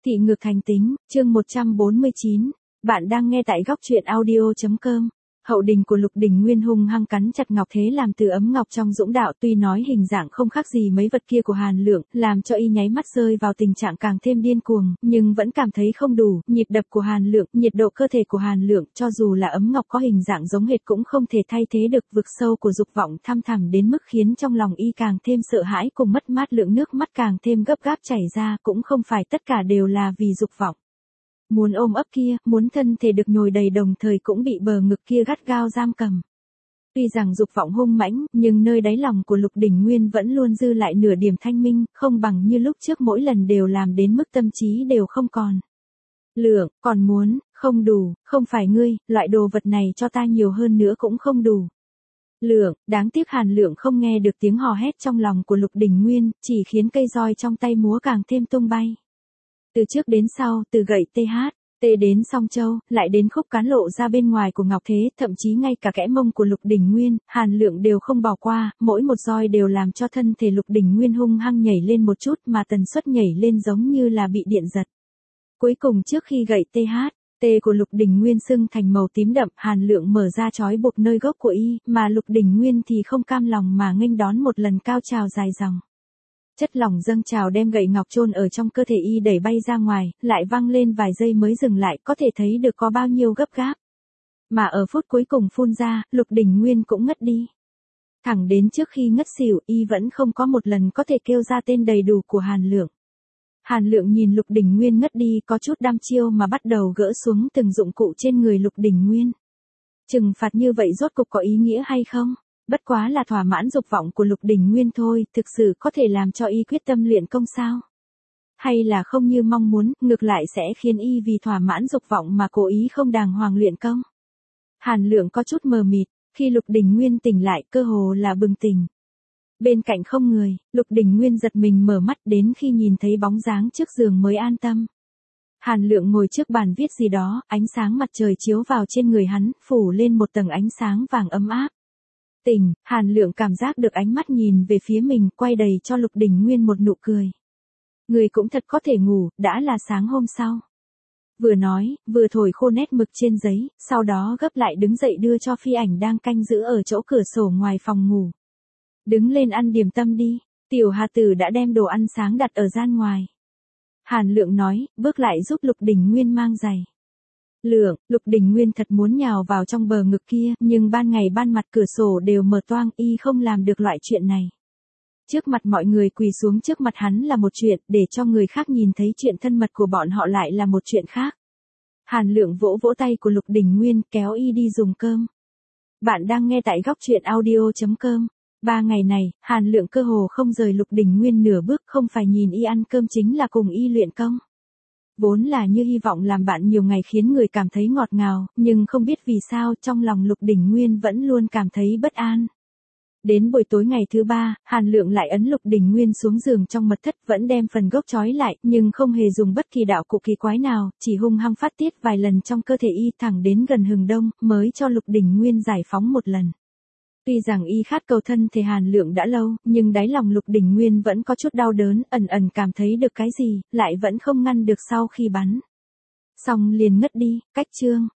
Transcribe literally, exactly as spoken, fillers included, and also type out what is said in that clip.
Thị ngược thành tính, chương một trăm bốn mươi chín. Bạn đang nghe tại góc truyện audio chấm com. Hậu đình của Lục Đình Nguyên hung hăng cắn chặt ngọc thế làm từ ấm ngọc trong dũng đạo, tuy nói hình dạng không khác gì mấy vật kia của Hàn Lượng, làm cho y nháy mắt rơi vào tình trạng càng thêm điên cuồng, nhưng vẫn cảm thấy không đủ. Nhịp đập của Hàn Lượng, nhiệt độ cơ thể của Hàn Lượng, cho dù là ấm ngọc có hình dạng giống hệt cũng không thể thay thế được vực sâu của dục vọng thăm thẳm đến mức khiến trong lòng y càng thêm sợ hãi cùng mất mát. Lượng nước mắt càng thêm gấp gáp chảy ra, cũng không phải tất cả đều là vì dục vọng. Muốn ôm ấp kia, muốn thân thể được nhồi đầy, đồng thời cũng bị bờ ngực kia gắt gao giam cầm. Tuy rằng dục vọng hung mãnh, nhưng nơi đáy lòng của Lục Đình Nguyên vẫn luôn dư lại nửa điểm thanh minh, không bằng như lúc trước mỗi lần đều làm đến mức tâm trí đều không còn. Lượng, còn muốn, không đủ, không phải ngươi, loại đồ vật này cho ta nhiều hơn nữa cũng không đủ. Lượng, đáng tiếc Hàn Lượng không nghe được tiếng hò hét trong lòng của Lục Đình Nguyên, chỉ khiến cây roi trong tay múa càng thêm tung bay. Từ trước đến sau, từ gậy tê hát, tê đến song châu, lại đến khúc cán lộ ra bên ngoài của ngọc thế, thậm chí ngay cả kẽ mông của Lục Đình Nguyên, Hàn Lượng đều không bỏ qua, mỗi một roi đều làm cho thân thể Lục Đình Nguyên hung hăng nhảy lên một chút, mà tần suất nhảy lên giống như là bị điện giật. Cuối cùng trước khi gậy tê hát, tê của Lục Đình Nguyên sưng thành màu tím đậm, Hàn Lượng mở ra trói buộc nơi gốc của y, mà Lục Đình Nguyên thì không cam lòng mà nghênh đón một lần cao trào dài dòng. Chất lỏng dâng trào đem gậy ngọc chôn ở trong cơ thể y đẩy bay ra ngoài, lại văng lên vài giây mới dừng lại, có thể thấy được có bao nhiêu gấp gáp. Mà ở phút cuối cùng phun ra, Lục Đình Nguyên cũng ngất đi. Thẳng đến trước khi ngất xỉu, y vẫn không có một lần có thể kêu ra tên đầy đủ của Hàn Lượng. Hàn Lượng nhìn Lục Đình Nguyên ngất đi, có chút đăm chiêu mà bắt đầu gỡ xuống từng dụng cụ trên người Lục Đình Nguyên. Trừng phạt như vậy rốt cục có ý nghĩa hay không? Bất quá là thỏa mãn dục vọng của Lục Đình Nguyên thôi, thực sự có thể làm cho y quyết tâm luyện công sao? Hay là không như mong muốn, ngược lại sẽ khiến y vì thỏa mãn dục vọng mà cố ý không đàng hoàng luyện công? Hàn Lượng có chút mờ mịt, khi Lục Đình Nguyên tỉnh lại cơ hồ là bừng tỉnh. Bên cạnh không người, Lục Đình Nguyên giật mình mở mắt, đến khi nhìn thấy bóng dáng trước giường mới an tâm. Hàn Lượng ngồi trước bàn viết gì đó, ánh sáng mặt trời chiếu vào trên người hắn, phủ lên một tầng ánh sáng vàng ấm áp. Tỉnh, Hàn Lượng cảm giác được ánh mắt nhìn về phía mình, quay đầy cho Lục Đình Nguyên một nụ cười. Người cũng thật có thể ngủ, đã là sáng hôm sau. Vừa nói, vừa thổi khô nét mực trên giấy, sau đó gấp lại đứng dậy đưa cho Phi Ảnh đang canh giữ ở chỗ cửa sổ ngoài phòng ngủ. Đứng lên ăn điểm tâm đi, Tiểu Hà Tử đã đem đồ ăn sáng đặt ở gian ngoài. Hàn Lượng nói, bước lại giúp Lục Đình Nguyên mang giày. Lượng, Lục Đình Nguyên thật muốn nhào vào trong bờ ngực kia, nhưng ban ngày ban mặt cửa sổ đều mở toang, y không làm được loại chuyện này. Trước mặt mọi người quỳ xuống trước mặt hắn là một chuyện, để cho người khác nhìn thấy chuyện thân mật của bọn họ lại là một chuyện khác. Hàn Lượng vỗ vỗ tay của Lục Đình Nguyên, kéo y đi dùng cơm. Bạn đang nghe tại góc truyện audio chấm com. Ba ngày này, Hàn Lượng cơ hồ không rời Lục Đình Nguyên nửa bước, không phải nhìn y ăn cơm chính là cùng y luyện công. Vốn là như hy vọng làm bạn nhiều ngày khiến người cảm thấy ngọt ngào, nhưng không biết vì sao trong lòng Lục Đình Nguyên vẫn luôn cảm thấy bất an. Đến buổi tối ngày thứ ba, Hàn Lượng lại ấn Lục Đình Nguyên xuống giường trong mật thất, vẫn đem phần gốc trói lại, nhưng không hề dùng bất kỳ đạo cụ kỳ quái nào, chỉ hung hăng phát tiết vài lần trong cơ thể y, thẳng đến gần hừng đông, mới cho Lục Đình Nguyên giải phóng một lần. Tuy rằng y khát cầu thân thể Hàn Lượng đã lâu, nhưng đáy lòng Lục Đình Nguyên vẫn có chút đau đớn, ẩn ẩn cảm thấy được cái gì, lại vẫn không ngăn được sau khi bắn. Xong liền ngất đi, cách chương.